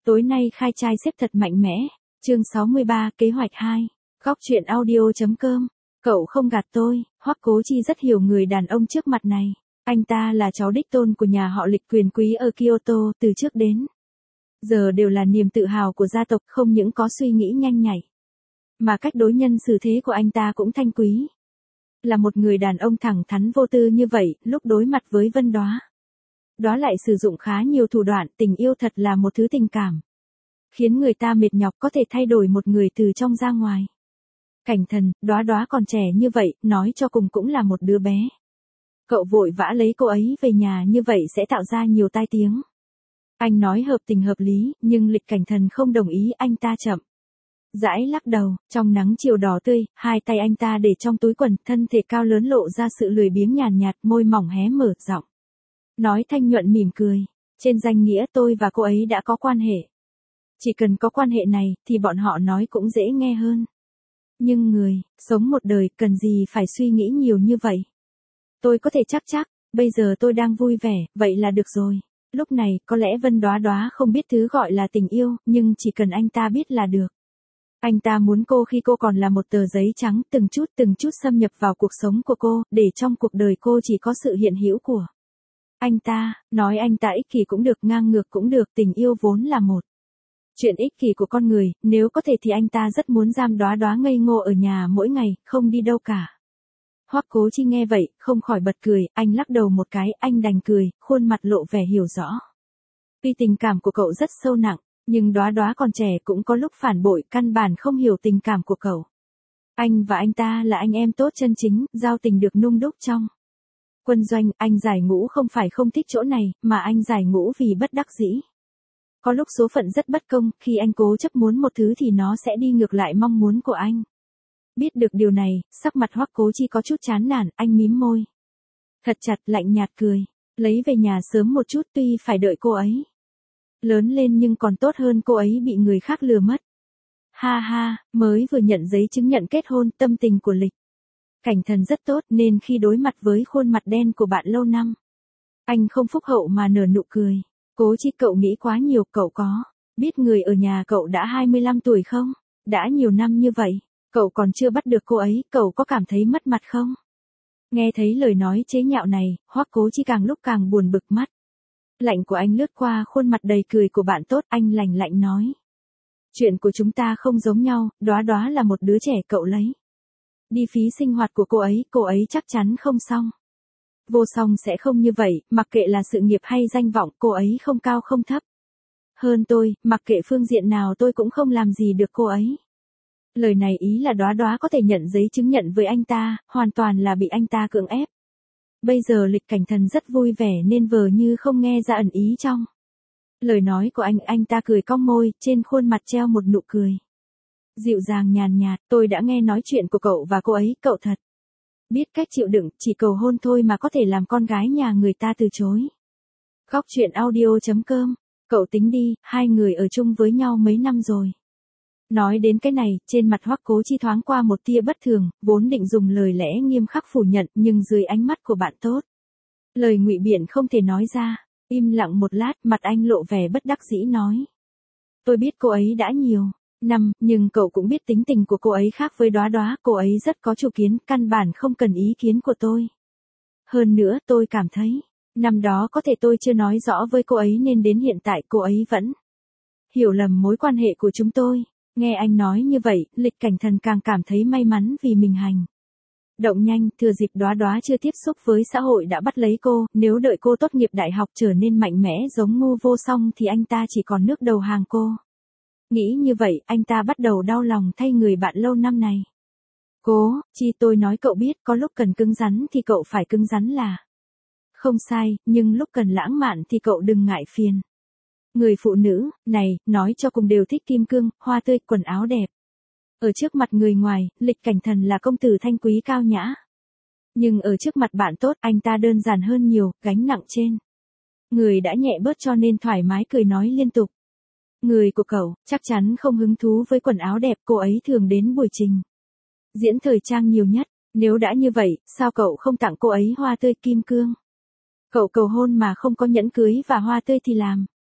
Tối nay khai trai xếp thật mạnh mẽ. Chương 63, kế hoạch 2. Góc truyện audio.com. Cậu không gạt tôi, Hoắc Cố Chi rất hiểu người đàn ông trước mặt này. Anh ta là cháu đích tôn của nhà họ Lịch quyền quý ở Kyoto, từ trước đến giờ đều là niềm tự hào của gia tộc, không những có suy nghĩ nhanh nhạy, mà cách đối nhân xử thế của anh ta cũng thanh quý. Là một người đàn ông thẳng thắn vô tư như vậy, lúc đối mặt với Vân Đóa, đó lại sử dụng khá nhiều thủ đoạn. Tình yêu thật là một thứ tình cảm khiến người ta mệt nhọc, có thể thay đổi một người từ trong ra ngoài. Cảnh Thần, Đóa Đóa còn trẻ như vậy, nói cho cùng cũng là một đứa bé. Cậu vội vã lấy cô ấy về nhà như vậy sẽ tạo ra nhiều tai tiếng. Anh nói hợp tình hợp lý, nhưng Lịch Cảnh Thần không đồng ý. Anh ta chậm rãi lắc đầu. Trong nắng chiều đỏ tươi, hai tay anh ta để trong túi quần, thân thể cao lớn lộ ra sự lười biếng nhàn nhạt, môi mỏng hé mở, giọng nói thanh nhuận mỉm cười. Trên danh nghĩa tôi và cô ấy đã có quan hệ. Chỉ cần có quan hệ này, thì bọn họ nói cũng dễ nghe hơn. Nhưng người sống một đời, cần gì phải suy nghĩ nhiều như vậy. Tôi có thể chắc, bây giờ tôi đang vui vẻ, vậy là được rồi. Lúc này, có lẽ Vân Đóa Đóa không biết thứ gọi là tình yêu, nhưng chỉ cần anh ta biết là được. Anh ta muốn cô khi cô còn là một tờ giấy trắng, từng chút xâm nhập vào cuộc sống của cô, để trong cuộc đời cô chỉ có sự hiện hữu của anh ta. Nói anh ta ích kỷ cũng được, ngang ngược cũng được, tình yêu vốn là một chuyện ích kỷ của con người, nếu có thể thì anh ta rất muốn giam Đóa Đóa ngây ngô ở nhà mỗi ngày, không đi đâu cả. Hoắc Cố Chi nghe vậy, không khỏi bật cười. Anh lắc đầu một cái, anh đành cười, khuôn mặt lộ vẻ hiểu rõ. Tuy tình cảm của cậu rất sâu nặng, nhưng Đóa Đóa còn trẻ, cũng có lúc phản bội, căn bản không hiểu tình cảm của cậu. Anh và anh ta là anh em tốt chân chính, giao tình được nung đúc trong quân doanh. Anh giải ngũ không phải không thích chỗ này, mà anh giải ngũ vì bất đắc dĩ. Có lúc số phận rất bất công, khi anh cố chấp muốn một thứ thì nó sẽ đi ngược lại mong muốn của anh. Biết được điều này, sắc mặt Hoắc Cố Chi có chút chán nản, anh mím môi thật chặt, lạnh nhạt cười. Lấy về nhà sớm một chút, tuy phải đợi cô ấy lớn lên nhưng còn tốt hơn cô ấy bị người khác lừa mất. Ha ha, mới vừa nhận giấy chứng nhận kết hôn, tâm tình của Lịch Cảnh Thần rất tốt, nên khi đối mặt với khuôn mặt đen của bạn lâu năm, anh không phúc hậu mà nở nụ cười. Cố Chi, cậu nghĩ quá nhiều. Cậu có biết người ở nhà cậu đã 25 tuổi không? Đã nhiều năm như vậy, cậu còn chưa bắt được cô ấy, cậu có cảm thấy mất mặt không? Nghe thấy lời nói chế nhạo này, Hoắc Cố Chi càng lúc càng buồn bực. Mắt lạnh của anh lướt qua khuôn mặt đầy cười của bạn tốt, anh lạnh nói. Chuyện của chúng ta không giống nhau, Đóa Đóa là một đứa trẻ, cậu lấy đi phí sinh hoạt của cô ấy chắc chắn không xong. Vô song sẽ không như vậy, mặc kệ là sự nghiệp hay danh vọng, cô ấy không cao không thấp hơn tôi, mặc kệ phương diện nào tôi cũng không làm gì được cô ấy. Lời này ý là Đóa Đóa có thể nhận giấy chứng nhận với anh ta, hoàn toàn là bị anh ta cưỡng ép. Bây giờ Lịch Cảnh Thần rất vui vẻ nên vờ như không nghe ra ẩn ý trong lời nói của anh ta cười cong môi, trên khuôn mặt treo một nụ cười dịu dàng nhàn nhạt. Tôi đã nghe nói chuyện của cậu và cô ấy, cậu thật biết cách chịu đựng, chỉ cầu hôn thôi mà có thể làm con gái nhà người ta từ chối. Góc truyện audio.com. Cậu tính đi, hai người ở chung với nhau mấy năm rồi. Nói đến cái này, trên mặt Hoắc Cố Chi thoáng qua một tia bất thường, vốn định dùng lời lẽ nghiêm khắc phủ nhận, nhưng dưới ánh mắt của bạn tốt, lời ngụy biện không thể nói ra. Im lặng một lát, mặt anh lộ vẻ bất đắc dĩ nói. Tôi biết cô ấy đã nhiều năm, nhưng cậu cũng biết tính tình của cô ấy khác với Đóa Đóa, cô ấy rất có chủ kiến, căn bản không cần ý kiến của tôi. Hơn nữa, tôi cảm thấy, năm đó có thể tôi chưa nói rõ với cô ấy nên đến hiện tại cô ấy vẫn hiểu lầm mối quan hệ của chúng tôi. Nghe anh nói như vậy, Lịch Cảnh Thần càng cảm thấy may mắn vì mình hành động nhanh, thừa dịp Đóa Đóa chưa tiếp xúc với xã hội đã bắt lấy cô, nếu đợi cô tốt nghiệp đại học trở nên mạnh mẽ giống Ngô Vô Song thì anh ta chỉ còn nước đầu hàng cô. Nghĩ như vậy, anh ta bắt đầu đau lòng thay người bạn lâu năm này. Cố Chi, tôi nói cậu biết, có lúc cần cứng rắn thì cậu phải cứng rắn là không sai, nhưng lúc cần lãng mạn thì cậu đừng ngại phiền. Người phụ nữ này, nói cho cùng đều thích kim cương, hoa tươi, quần áo đẹp. Ở trước mặt người ngoài, Lịch Cảnh Thần là công tử thanh quý cao nhã. Nhưng ở trước mặt bạn tốt, anh ta đơn giản hơn nhiều, gánh nặng trên người đã nhẹ bớt cho nên thoải mái cười nói liên tục. Người của cậu chắc chắn không hứng thú với quần áo đẹp, cô ấy thường đến buổi trình diễn thời trang nhiều nhất. Nếu đã như vậy, sao cậu không tặng cô ấy hoa tươi kim cương? Cậu cầu hôn mà không có nhẫn cưới và hoa tươi thì làm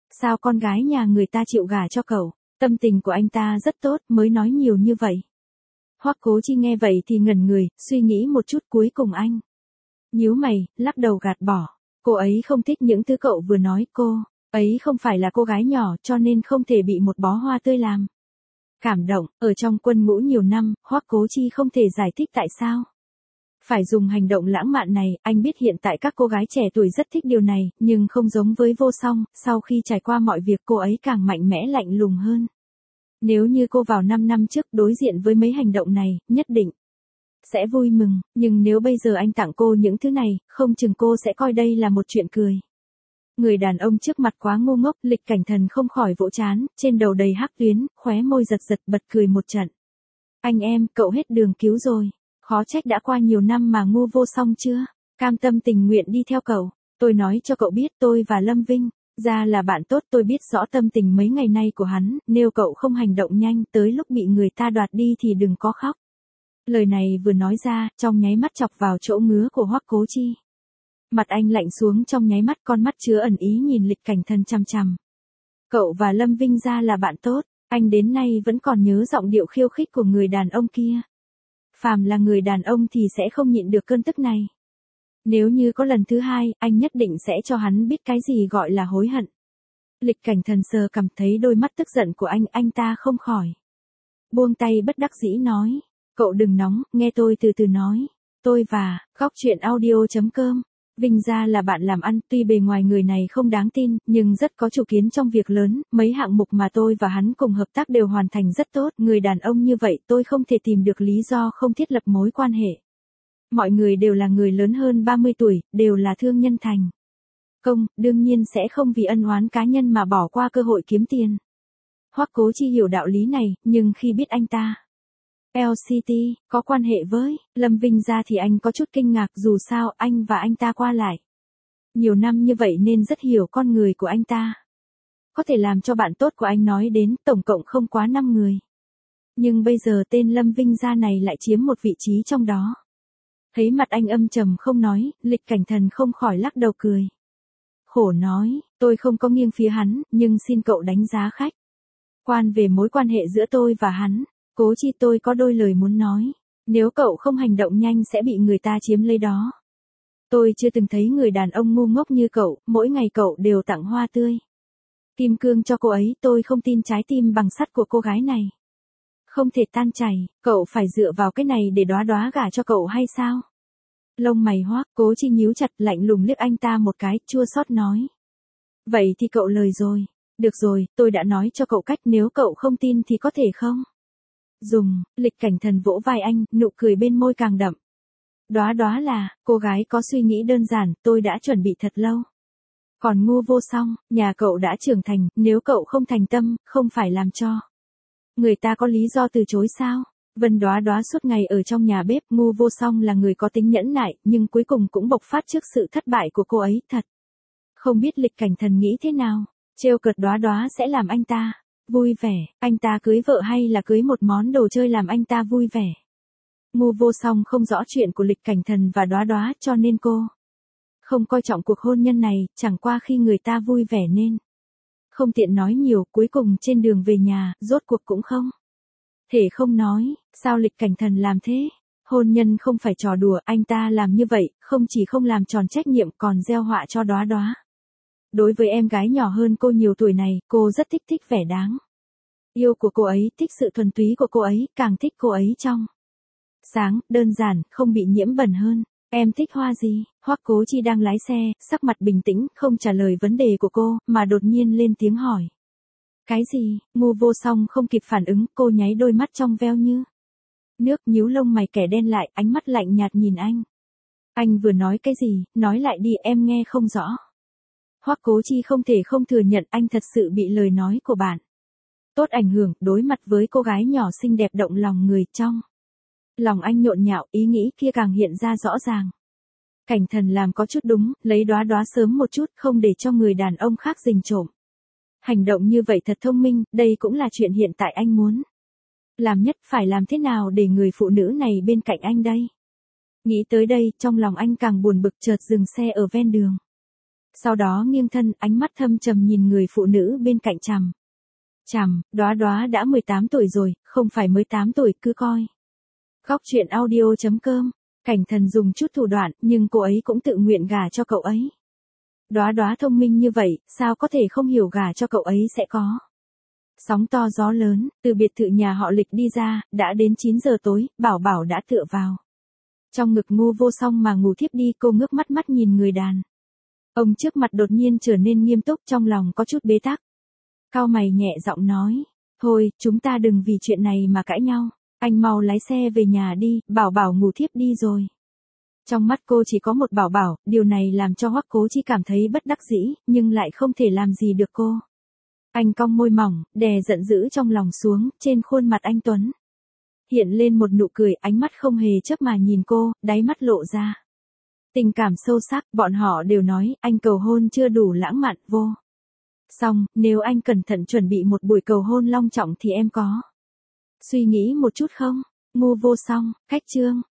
sao con gái nhà người ta chịu gả cho cậu, tâm tình của anh ta rất tốt mới nói nhiều như vậy. Hoắc Cố Chi nghe vậy thì ngẩn người, suy nghĩ một chút cuối cùng anh nhíu mày, lắc đầu gạt bỏ. Cô ấy không thích những thứ cậu vừa nói, cô ấy không phải là cô gái nhỏ cho nên không thể bị một bó hoa tươi làm cảm động. Ở trong quân ngũ nhiều năm, Hoắc Cố Chi không thể giải thích tại sao phải dùng hành động lãng mạn này. Anh biết hiện tại các cô gái trẻ tuổi rất thích điều này, nhưng không giống với Vô Song, sau khi trải qua mọi việc cô ấy càng mạnh mẽ lạnh lùng hơn. Nếu như cô vào 5 năm trước đối diện với mấy hành động này, nhất định sẽ vui mừng, nhưng nếu bây giờ anh tặng cô những thứ này, không chừng cô sẽ coi đây là một chuyện cười. Người đàn ông trước mặt quá ngu ngốc, Lịch Cảnh Thần không khỏi vỗ trán, trên đầu đầy hắc tuyến, khóe môi giật giật bật cười một trận. Anh em, cậu hết đường cứu rồi. Khó trách đã qua nhiều năm mà ngu Vô Song chưa cam tâm tình nguyện đi theo cậu. Tôi nói cho cậu biết tôi và Lâm Vinh ra là bạn tốt, tôi biết rõ tâm tình mấy ngày nay của hắn, nếu cậu không hành động nhanh tới lúc bị người ta đoạt đi thì đừng có khóc. Lời này vừa nói ra, trong nháy mắt chọc vào chỗ ngứa của Hoắc Cố Chi. Mặt anh lạnh xuống trong nháy mắt, con mắt chứa ẩn ý nhìn Lịch Cảnh Thần chằm chằm. Cậu và Lâm Vinh ra là bạn tốt, anh đến nay vẫn còn nhớ giọng điệu khiêu khích của người đàn ông kia. Phàm là người đàn ông thì sẽ không nhịn được cơn tức này. Nếu như có lần thứ hai, anh nhất định sẽ cho hắn biết cái gì gọi là hối hận. Lịch Cảnh Thần sờ cảm thấy đôi mắt tức giận của anh ta không khỏi buông tay bất đắc dĩ nói. Cậu đừng nóng, nghe tôi từ từ nói. Tôi và Góc Chuyện Audio.com Vinh ra là bạn làm ăn, tuy bề ngoài người này không đáng tin, nhưng rất có chủ kiến trong việc lớn, mấy hạng mục mà tôi và hắn cùng hợp tác đều hoàn thành rất tốt, người đàn ông như vậy tôi không thể tìm được lý do không thiết lập mối quan hệ. Mọi người đều là người lớn hơn 30 tuổi, đều là thương nhân thành công, đương nhiên sẽ không vì ân oán cá nhân mà bỏ qua cơ hội kiếm tiền. Hoắc Cố Chi hiểu đạo lý này, nhưng khi biết anh ta LCT có quan hệ với Lâm Vinh ra thì anh có chút kinh ngạc, dù sao anh và anh ta qua lại nhiều năm như vậy nên rất hiểu con người của anh ta. Có thể làm cho bạn tốt của anh nói đến tổng cộng không quá 5 người. Nhưng bây giờ tên Lâm Vinh ra này lại chiếm một vị trí trong đó. Thấy mặt anh âm trầm không nói, Lịch Cảnh Thần không khỏi lắc đầu cười. Khổ nói, tôi không có nghiêng phía hắn, nhưng xin cậu đánh giá khách quan về mối quan hệ giữa tôi và hắn. Cố Chi, tôi có đôi lời muốn nói. Nếu cậu không hành động nhanh sẽ bị người ta chiếm lấy đó. Tôi chưa từng thấy người đàn ông ngu ngốc như cậu, mỗi ngày cậu đều tặng hoa tươi kim cương cho cô ấy, tôi không tin trái tim bằng sắt của cô gái này không thể tan chảy, cậu phải dựa vào cái này để đóa đóa gả cho cậu hay sao? Lông mày Hoắc Cố Chi nhíu chặt, lạnh lùng liếc anh ta một cái, chua xót nói. Vậy thì cậu lời rồi. Được rồi, tôi đã nói cho cậu cách, nếu cậu không tin thì có thể không dùng. Lịch Cảnh Thần vỗ vai anh, nụ cười bên môi càng đậm. Đóa đóa là cô gái có suy nghĩ đơn giản, tôi đã chuẩn bị thật lâu. Còn ngu Vô Song, nhà cậu đã trưởng thành, nếu cậu không thành tâm, không phải làm cho người ta có lý do từ chối sao? Vân Đóa Đóa suốt ngày ở trong nhà bếp, ngu Vô Song là người có tính nhẫn nại, nhưng cuối cùng cũng bộc phát trước sự thất bại của cô ấy, thật. Không biết Lịch Cảnh Thần nghĩ thế nào, trêu cợt Đóa Đóa sẽ làm anh ta vui vẻ, anh ta cưới vợ hay là cưới một món đồ chơi làm anh ta vui vẻ. Ngu Vô Song không rõ chuyện của Lịch Cảnh Thần và Đóa Đóa cho nên cô không coi trọng cuộc hôn nhân này, chẳng qua khi người ta vui vẻ nên không tiện nói nhiều, cuối cùng trên đường về nhà, rốt cuộc cũng không thể không nói, sao Lịch Cảnh Thần làm thế? Hôn nhân không phải trò đùa, anh ta làm như vậy, không chỉ không làm tròn trách nhiệm còn gieo họa cho Đóa Đóa. Đối với em gái nhỏ hơn cô nhiều tuổi này, cô rất thích vẻ đáng yêu của cô ấy, thích sự thuần túy của cô ấy, càng thích cô ấy trong sáng, đơn giản, không bị nhiễm bẩn hơn. Em thích hoa gì? Hoắc Cố Chi đang lái xe, sắc mặt bình tĩnh, không trả lời vấn đề của cô, mà đột nhiên lên tiếng hỏi. Cái gì? Ngu Vô Song không kịp phản ứng, cô nháy đôi mắt trong veo như nước, nhíu lông mày kẻ đen lại, ánh mắt lạnh nhạt nhìn anh. Anh vừa nói cái gì? Nói lại đi, em nghe không rõ. Hoắc Cố Chi không thể không thừa nhận anh thật sự bị lời nói của bạn tốt ảnh hưởng, đối mặt với cô gái nhỏ xinh đẹp động lòng người, trong lòng anh nhộn nhạo, ý nghĩ kia càng hiện ra rõ ràng. Cảnh Thần làm có chút đúng, lấy Đóa Đóa sớm một chút, không để cho người đàn ông khác rình trộm. Hành động như vậy thật thông minh, đây cũng là chuyện hiện tại anh muốn làm nhất, phải làm thế nào để người phụ nữ này bên cạnh anh đây? Nghĩ tới đây, trong lòng anh càng buồn bực, chợt dừng xe ở ven đường. Sau đó nghiêng thân, ánh mắt thâm trầm nhìn người phụ nữ bên cạnh chằm. Chằm, Đóa Đóa đã 18 tuổi rồi, không phải mới 8 tuổi, cứ coi. Góc truyện audio.com. Cảnh Thần dùng chút thủ đoạn, nhưng cô ấy cũng tự nguyện gả cho cậu ấy. Đóa Đóa thông minh như vậy, sao có thể không hiểu gả cho cậu ấy sẽ có. Sóng to gió lớn, từ biệt thự nhà họ Lịch đi ra, đã đến 9 giờ tối, Bảo Bảo đã tựa vào trong ngực Ngô Vô Song mà ngủ thiếp đi, cô ngước mắt nhìn người đàn ông trước mặt đột nhiên trở nên nghiêm túc, trong lòng có chút bế tắc. Cau mày nhẹ giọng nói, thôi, chúng ta đừng vì chuyện này mà cãi nhau, anh mau lái xe về nhà đi, Bảo Bảo ngủ thiếp đi rồi. Trong mắt cô chỉ có một Bảo Bảo, điều này làm cho Hoắc Cố Chi cảm thấy bất đắc dĩ, nhưng lại không thể làm gì được cô. Anh cong môi mỏng, đè giận dữ trong lòng xuống, trên khuôn mặt anh tuấn hiện lên một nụ cười, ánh mắt không hề chớp mà nhìn cô, đáy mắt lộ ra tình cảm sâu sắc. Bọn họ đều nói, anh cầu hôn chưa đủ lãng mạn, Vô Song, nếu anh cẩn thận chuẩn bị một buổi cầu hôn long trọng thì em có suy nghĩ một chút không? Ngô Vô Song, khách trương.